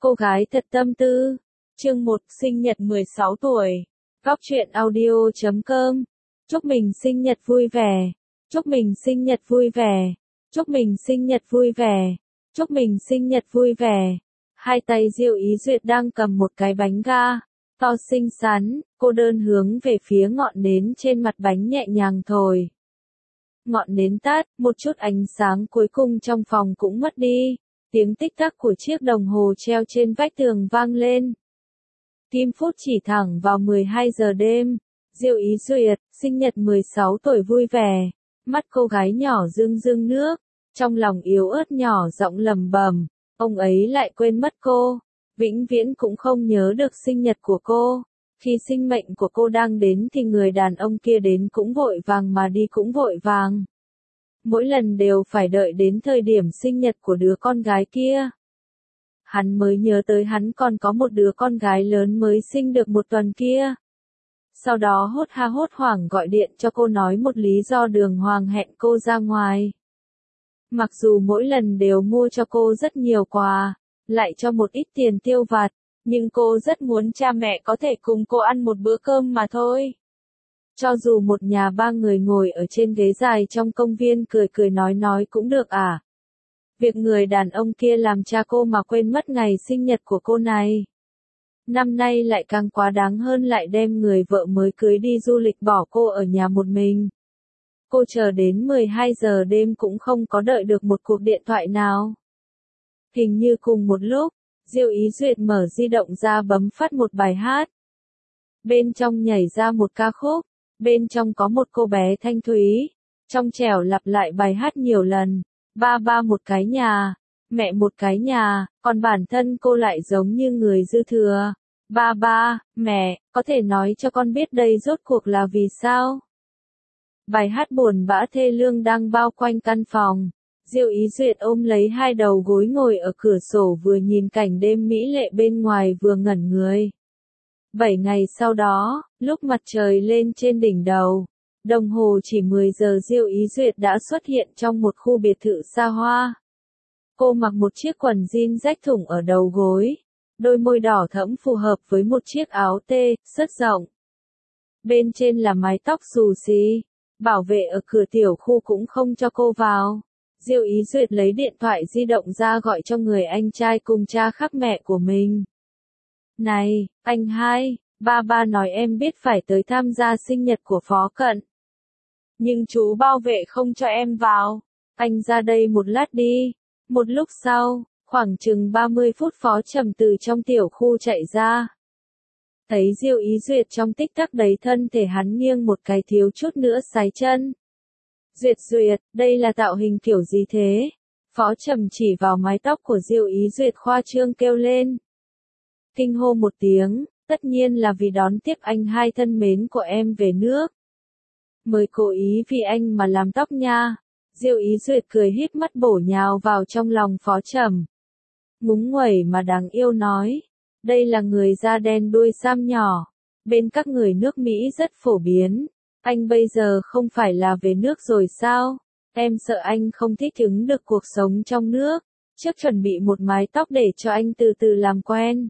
Cô gái thật tâm tư. Chương 1, sinh nhật 16 tuổi. Góc truyện audio.com. Chúc mình sinh nhật vui vẻ. Chúc mình sinh nhật vui vẻ. Chúc mình sinh nhật vui vẻ. Chúc mình sinh nhật vui vẻ. Hai tay Diêu Ý Duyệt đang cầm một cái bánh ga to xinh xắn, cô đơn hướng về phía ngọn nến trên mặt bánh nhẹ nhàng thổi. Ngọn nến tắt, một chút ánh sáng cuối cùng trong phòng cũng mất đi. Tiếng tích tắc của chiếc đồng hồ treo trên vách tường vang lên. Kim phút chỉ thẳng vào 12 giờ đêm. Diêu Ý Duyệt, sinh nhật 16 tuổi vui vẻ. Mắt cô gái nhỏ rưng rưng nước, trong lòng yếu ớt nhỏ giọng lầm bầm, ông ấy lại quên mất cô, vĩnh viễn cũng không nhớ được sinh nhật của cô. Khi sinh mệnh của cô đang đến thì người đàn ông kia đến cũng vội vàng mà đi cũng vội vàng. Mỗi lần đều phải đợi đến thời điểm sinh nhật của đứa con gái kia. Hắn mới nhớ tới hắn còn có một đứa con gái lớn mới sinh được một tuần kia. Sau đó hốt hoảng gọi điện cho cô nói một lý do đường hoàng hẹn cô ra ngoài. Mặc dù mỗi lần đều mua cho cô rất nhiều quà, lại cho một ít tiền tiêu vặt, nhưng cô rất muốn cha mẹ có thể cùng cô ăn một bữa cơm mà thôi. Cho dù một nhà ba người ngồi ở trên ghế dài trong công viên cười cười nói cũng được à. Việc người đàn ông kia làm cha cô mà quên mất ngày sinh nhật của cô này. Năm nay lại càng quá đáng hơn, lại đem người vợ mới cưới đi du lịch bỏ cô ở nhà một mình. Cô chờ đến 12 giờ đêm cũng không có đợi được một cuộc điện thoại nào. Hình như cùng một lúc, Diêu Ý Duyệt mở di động ra bấm phát một bài hát. Bên trong nhảy ra một ca khúc, bên trong có một cô bé thanh thúy, trong trẻo lặp lại bài hát nhiều lần. Ba một cái nhà, mẹ một cái nhà, còn bản thân cô lại giống như người dư thừa. Ba, mẹ, có thể nói cho con biết đây rốt cuộc là vì sao? Bài hát buồn bã thê lương đang bao quanh căn phòng. Diêu Ý Duyệt ôm lấy hai đầu gối ngồi ở cửa sổ, vừa nhìn cảnh đêm mỹ lệ bên ngoài vừa ngẩn người. 7 ngày sau đó, lúc mặt trời lên trên đỉnh đầu, đồng hồ chỉ 10 giờ, Diêu Ý Duyệt đã xuất hiện trong một khu biệt thự xa hoa. Cô mặc một chiếc quần jean rách thủng ở đầu gối, đôi môi đỏ thẫm phù hợp với một chiếc áo tê, rất rộng. Bên trên là mái tóc xù xì, bảo vệ ở cửa tiểu khu cũng không cho cô vào. Diêu Ý Duyệt lấy điện thoại di động ra gọi cho người anh trai cùng cha khác mẹ của mình. Này, anh hai, ba nói em biết phải tới tham gia sinh nhật của Phó Cận. Nhưng chú bảo vệ không cho em vào. Anh ra đây một lát đi. Một lúc sau, khoảng chừng 30 phút Phó Trầm từ trong tiểu khu chạy ra. Thấy Diêu Ý Duyệt trong tích tắc đấy, thân thể hắn nghiêng một cái thiếu chút nữa sái chân. Duyệt, đây là tạo hình kiểu gì thế? Phó Trầm chỉ vào mái tóc của Diêu Ý Duyệt khoa trương kêu lên. Kinh hô một tiếng, tất nhiên là vì đón tiếp anh hai thân mến của em về nước. Mới cố ý vì anh mà làm tóc nha. Diêu Ý Duyệt cười híp mắt bổ nhào vào trong lòng Phó Trầm. Ngúng nguẩy mà đáng yêu nói. Đây là người da đen đuôi sam nhỏ. Bên các người nước Mỹ rất phổ biến. Anh bây giờ không phải là về nước rồi sao? Em sợ anh không thích ứng được cuộc sống trong nước. Trước chuẩn bị một mái tóc để cho anh từ từ làm quen.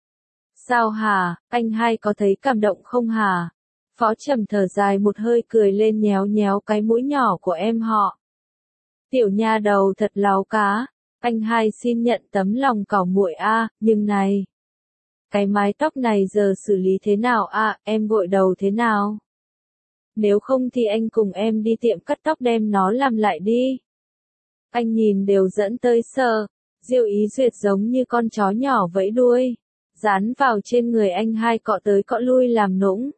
Sao hả, anh hai có thấy cảm động không hả? Phó Trầm thở dài một hơi cười lên, nhéo nhéo cái mũi nhỏ của em họ. Tiểu nha đầu thật láo cá, anh hai xin nhận tấm lòng cỏ muội a, nhưng này. Cái mái tóc này giờ xử lý thế nào a, em gội đầu thế nào? Nếu không thì anh cùng em đi tiệm cắt tóc đem nó làm lại đi. Anh nhìn đều dẫn tới sợ. Diêu Ý Duyệt giống như con chó nhỏ vẫy đuôi, dán vào trên người anh hai cọ tới cọ lui làm nũng.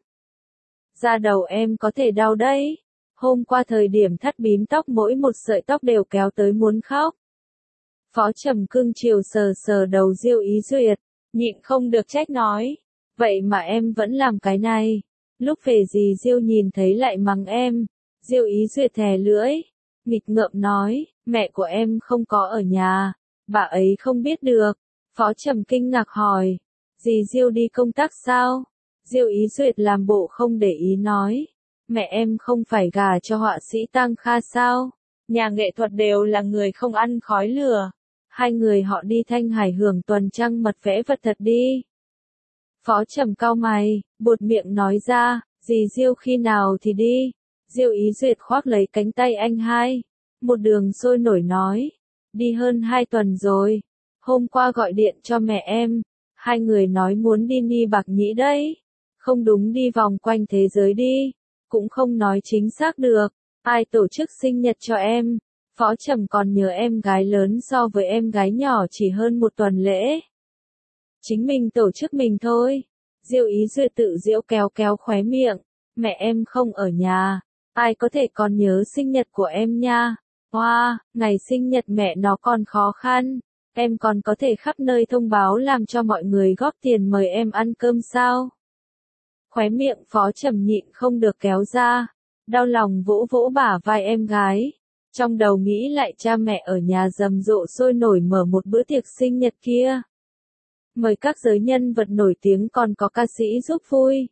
Da đầu em có thể đau đấy. Hôm qua thời điểm thắt bím tóc mỗi một sợi tóc đều kéo tới muốn khóc. Phó Trầm cưng chiều sờ sờ đầu Diêu Ý Duyệt, nhịn không được trách nói. Vậy mà em vẫn làm cái này. Lúc về dì Diêu nhìn thấy lại mắng em. Diêu Ý Duyệt thè lưỡi, nghịch ngợm nói, mẹ của em không có ở nhà, bà ấy không biết được. Phó Trầm kinh ngạc hỏi, dì Diêu đi công tác sao? Diêu Ý Duyệt làm bộ không để ý nói, mẹ em không phải gả cho họa sĩ Tăng Kha sao? Nhà nghệ thuật đều là người không ăn khói lửa. Hai người họ đi Thanh Hải hưởng tuần trăng mật vẽ vật thật đi. Phó Trầm cau mày, buột miệng nói ra, dì Diêu khi nào thì đi. Diêu Ý Duyệt khoác lấy cánh tay anh hai. Một đường sôi nổi nói, đi hơn 2 tuần rồi. Hôm qua gọi điện cho mẹ em, hai người nói muốn đi Ni Bạc Nhĩ đấy. Không đúng đi vòng quanh thế giới đi, cũng không nói chính xác được. Ai tổ chức sinh nhật cho em? Phó Trầm còn nhớ em gái lớn so với em gái nhỏ chỉ hơn 1 tuần lễ. Chính mình tổ chức mình thôi. Diêu Ý Duyệt tự giễu kéo kéo khóe miệng. Mẹ em không ở nhà, ai có thể còn nhớ sinh nhật của em nha. Hoa, ngày sinh nhật mẹ nó còn khó khăn. Em còn có thể khắp nơi thông báo làm cho mọi người góp tiền mời em ăn cơm sao? Khóe miệng Phó Trầm nhịn không được kéo ra. Đau lòng vỗ vỗ bả vai em gái. Trong đầu nghĩ lại cha mẹ ở nhà rầm rộ sôi nổi mở một bữa tiệc sinh nhật kia. Mời các giới nhân vật nổi tiếng còn có ca sĩ giúp vui.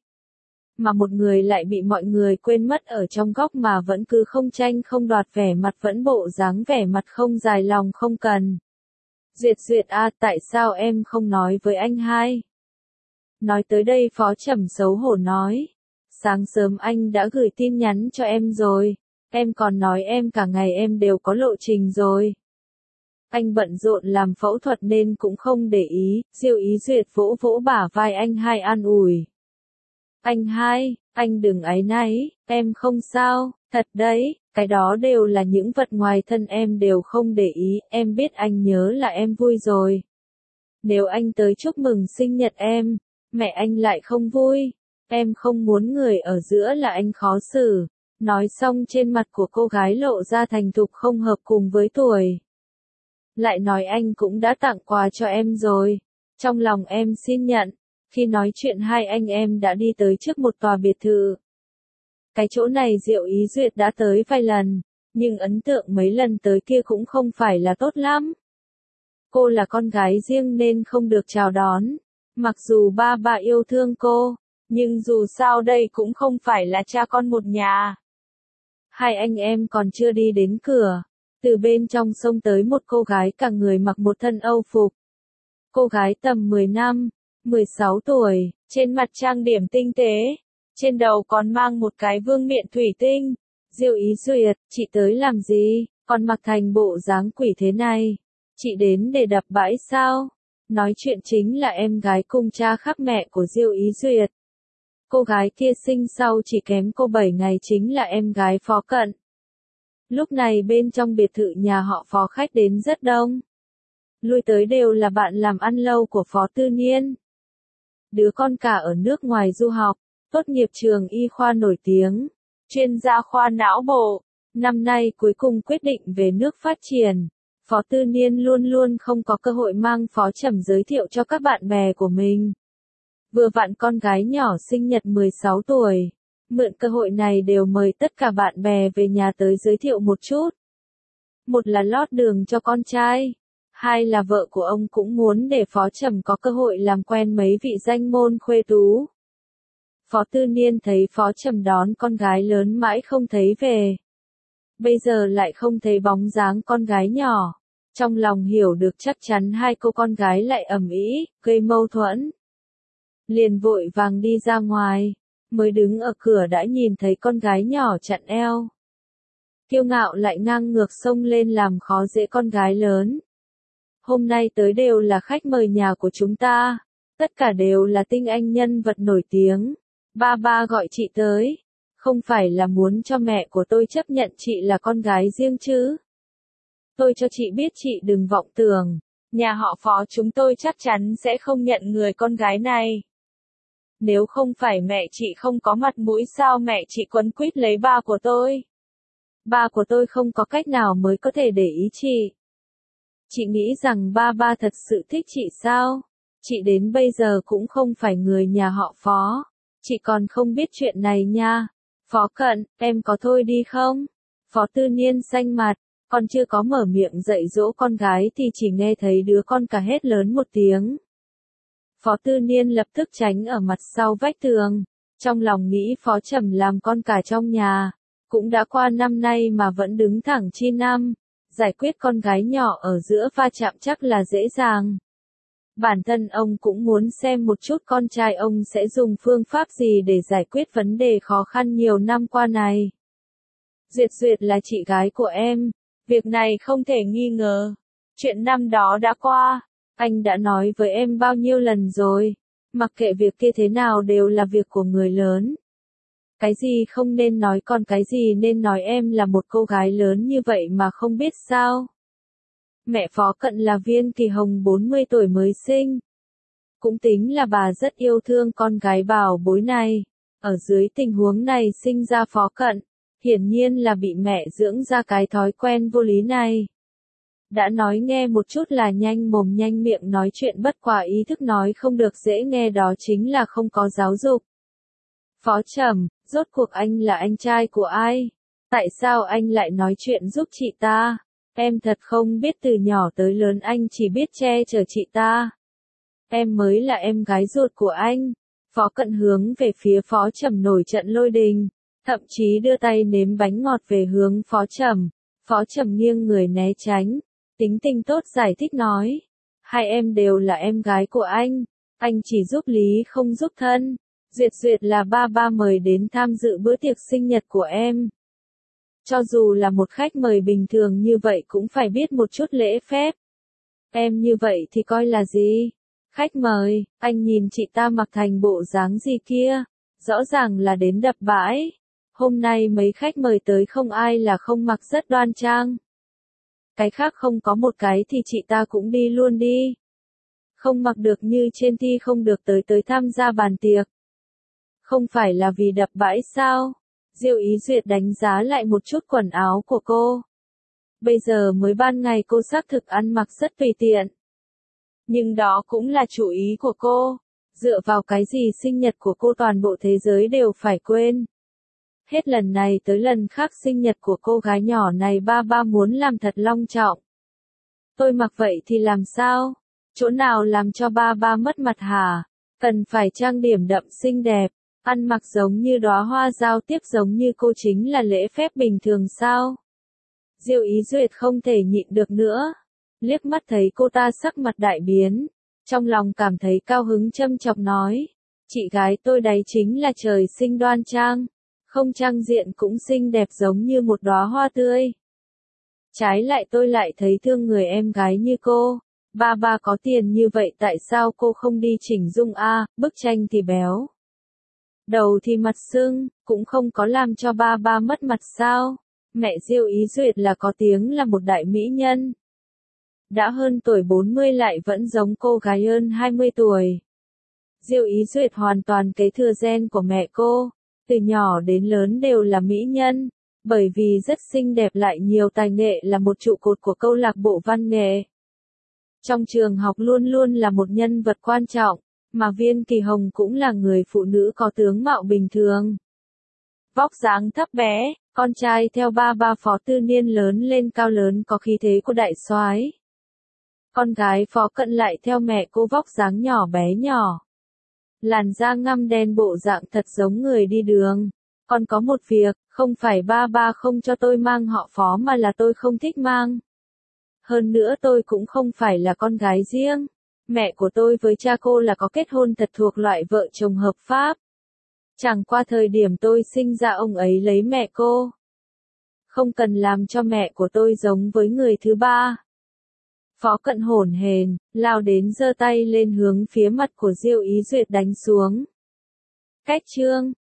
Mà một người lại bị mọi người quên mất ở trong góc mà vẫn cứ không tranh không đoạt, vẻ mặt vẫn bộ dáng vẻ mặt không dài lòng không cần. Duyệt à, tại sao em không nói với anh hai? Nói tới đây Phó Trầm xấu hổ nói. Sáng sớm anh đã gửi tin nhắn cho em rồi. Em còn nói em cả ngày em đều có lộ trình rồi. Anh bận rộn làm phẫu thuật nên cũng không để ý. Diêu Ý Duyệt vỗ vỗ bả vai anh hai an ủi. Anh hai, anh đừng áy náy, em không sao, thật đấy, cái đó đều là những vật ngoài thân em đều không để ý, em biết anh nhớ là em vui rồi. Nếu anh tới chúc mừng sinh nhật em, mẹ anh lại không vui, em không muốn người ở giữa là anh khó xử. Nói xong trên mặt của cô gái lộ ra thành thục không hợp cùng với tuổi. Lại nói anh cũng đã tặng quà cho em rồi, trong lòng em xin nhận. Khi nói chuyện hai anh em đã đi tới trước một tòa biệt thự. Cái chỗ này Diệu Ý Duyệt đã tới vài lần, nhưng ấn tượng mấy lần tới kia cũng không phải là tốt lắm. Cô là con gái riêng nên không được chào đón. Mặc dù ba bà yêu thương cô, nhưng dù sao đây cũng không phải là cha con một nhà. Hai anh em còn chưa đi đến cửa, từ bên trong xông tới một cô gái cả người mặc một thân Âu phục. Cô gái tầm 10 năm, 16 tuổi, trên mặt trang điểm tinh tế, trên đầu còn mang một cái vương miện thủy tinh. Diêu Ý Duyệt, chị tới làm gì, còn mặc thành bộ dáng quỷ thế này? Chị đến để đập bãi sao? Nói chuyện chính là em gái cùng cha khác mẹ của Diêu Ý Duyệt. Cô gái kia sinh sau chỉ kém cô 7 ngày chính là em gái Phó Cận. Lúc này bên trong biệt thự nhà họ Phó khách đến rất đông. Lui tới đều là bạn làm ăn lâu của Phó Tư Niên. Đứa con cả ở nước ngoài du học, tốt nghiệp trường y khoa nổi tiếng, chuyên gia khoa não bộ. Năm nay cuối cùng quyết định về nước phát triển. Phó Tư Niên luôn luôn không có cơ hội mang Phó Trầm giới thiệu cho các bạn bè của mình. Vừa vặn con gái nhỏ sinh nhật 16 tuổi. Mượn cơ hội này đều mời tất cả bạn bè về nhà tới giới thiệu một chút. Một là lót đường cho con trai. Hai là vợ của ông cũng muốn để Phó Trầm có cơ hội làm quen mấy vị danh môn khuê tú. Phó Tư Niên thấy Phó Trầm đón con gái lớn mãi không thấy về. Bây giờ lại không thấy bóng dáng con gái nhỏ. Trong lòng hiểu được chắc chắn hai cô con gái lại ầm ĩ, gây mâu thuẫn. Liền vội vàng đi ra ngoài, mới đứng ở cửa đã nhìn thấy con gái nhỏ chặn eo. Kiêu ngạo lại ngang ngược xông lên làm khó dễ con gái lớn. Hôm nay tới đều là khách mời nhà của chúng ta, tất cả đều là tinh anh nhân vật nổi tiếng. Ba gọi chị tới, không phải là muốn cho mẹ của tôi chấp nhận chị là con gái riêng chứ. Tôi cho chị biết chị đừng vọng tưởng, nhà họ Phó chúng tôi chắc chắn sẽ không nhận người con gái này. Nếu không phải mẹ chị không có mặt mũi sao mẹ chị quấn quýt lấy ba của tôi. Ba của tôi không có cách nào mới có thể để ý chị. Chị nghĩ rằng ba thật sự thích chị sao? Chị đến bây giờ cũng không phải người nhà họ Phó. Chị còn không biết chuyện này nha. Phó Cận, em có thôi đi không? Phó Tư Niên xanh mặt, còn chưa có mở miệng dạy dỗ con gái thì chỉ nghe thấy đứa con cả hét lớn một tiếng. Phó Tư Niên lập tức tránh ở mặt sau vách tường. Trong lòng nghĩ Phó Trầm làm con cả trong nhà. Cũng đã qua năm nay mà vẫn đứng thẳng chi năm. giải quyết con gái nhỏ ở giữa va chạm chắc là dễ dàng. Bản thân ông cũng muốn xem một chút con trai ông sẽ dùng phương pháp gì để giải quyết vấn đề khó khăn nhiều năm qua này. Duyệt Duyệt là chị gái của em, việc này không thể nghi ngờ. Chuyện năm đó đã qua, anh đã nói với em bao nhiêu lần rồi, mặc kệ việc kia thế nào đều là việc của người lớn. Cái gì không nên nói còn cái gì nên nói, em là một cô gái lớn như vậy mà không biết sao. Mẹ Phó Cận là Viên Kỳ Hồng 40 tuổi mới sinh. Cũng tính là bà rất yêu thương con gái bảo bối này. Ở dưới tình huống này sinh ra Phó Cận, hiển nhiên là bị mẹ dưỡng ra cái thói quen vô lý này. Đã nói nghe một chút là nhanh mồm nhanh miệng nói chuyện, bất quả ý thức nói không được dễ nghe, đó chính là không có giáo dục. Phó Trầm, rốt cuộc anh là anh trai của ai? Tại sao anh lại nói chuyện giúp chị ta? Em thật không biết, từ nhỏ tới lớn anh chỉ biết che chở chị ta. Em mới là em gái ruột của anh. Phó Cận hướng về phía Phó Trầm nổi trận lôi đình, thậm chí đưa tay nếm bánh ngọt về hướng Phó Trầm. Phó Trầm nghiêng người né tránh, tính tình tốt giải thích nói. Hai em đều là em gái của anh chỉ giúp lý không giúp thân. Duyệt Duyệt là ba mời đến tham dự bữa tiệc sinh nhật của em. Cho dù là một khách mời bình thường như vậy cũng phải biết một chút lễ phép. Em như vậy thì coi là gì? Khách mời, anh nhìn chị ta mặc thành bộ dáng gì kia, rõ ràng là đến đập bãi. Hôm nay mấy khách mời tới không ai là không mặc rất đoan trang. Cái khác không có một cái thì chị ta cũng đi luôn đi. Không mặc được như trên thi không được tới tham gia bàn tiệc. Không phải là vì đập bãi sao? Diêu Ý Duyệt đánh giá lại một chút quần áo của cô. Bây giờ mới ban ngày cô xác thực ăn mặc rất tùy tiện. Nhưng đó cũng là chủ ý của cô. Dựa vào cái gì sinh nhật của cô toàn bộ thế giới đều phải quên. Hết lần này tới lần khác sinh nhật của cô gái nhỏ này ba muốn làm thật long trọng. Tôi mặc vậy thì làm sao? Chỗ nào làm cho ba mất mặt hả? Cần phải trang điểm đậm xinh đẹp. Ăn mặc giống như đóa hoa, giao tiếp giống như cô chính là lễ phép bình thường sao? Diêu Ý Duyệt không thể nhịn được nữa. Liếc mắt thấy cô ta sắc mặt đại biến. Trong lòng cảm thấy cao hứng châm chọc nói. Chị gái tôi đấy chính là trời sinh đoan trang. Không trang diện cũng xinh đẹp giống như một đóa hoa tươi. Trái lại tôi lại thấy thương người em gái như cô. Ba có tiền như vậy tại sao cô không đi chỉnh dung a? Bức tranh thì béo. Đầu thì mặt sưng, cũng không có làm cho ba mất mặt sao? Mẹ Diêu Ý Duyệt là có tiếng là một đại mỹ nhân. Đã hơn tuổi 40 lại vẫn giống cô gái hơn 20 tuổi. Diêu Ý Duyệt hoàn toàn kế thừa gen của mẹ cô, từ nhỏ đến lớn đều là mỹ nhân, bởi vì rất xinh đẹp lại nhiều tài nghệ là một trụ cột của câu lạc bộ văn nghệ. Trong trường học luôn luôn là một nhân vật quan trọng. Mà Viên Kỳ Hồng cũng là người phụ nữ có tướng mạo bình thường. Vóc dáng thấp bé, con trai theo ba Phó Tư Niên lớn lên cao lớn có khí thế của đại soái. Con gái Phó Cận lại theo mẹ cô vóc dáng nhỏ bé nhỏ. Làn da ngăm đen, bộ dạng thật giống người đi đường. Còn có một việc, không phải ba không cho tôi mang họ Phó mà là tôi không thích mang. Hơn nữa tôi cũng không phải là con gái riêng. Mẹ của tôi với cha cô là có kết hôn thật thuộc loại vợ chồng hợp pháp. Chẳng qua thời điểm tôi sinh ra ông ấy lấy mẹ cô. Không cần làm cho mẹ của tôi giống với người thứ ba. Phó Cận hổn hển, lao đến giơ tay lên hướng phía mặt của Diêu Ý Duyệt đánh xuống. Cách chương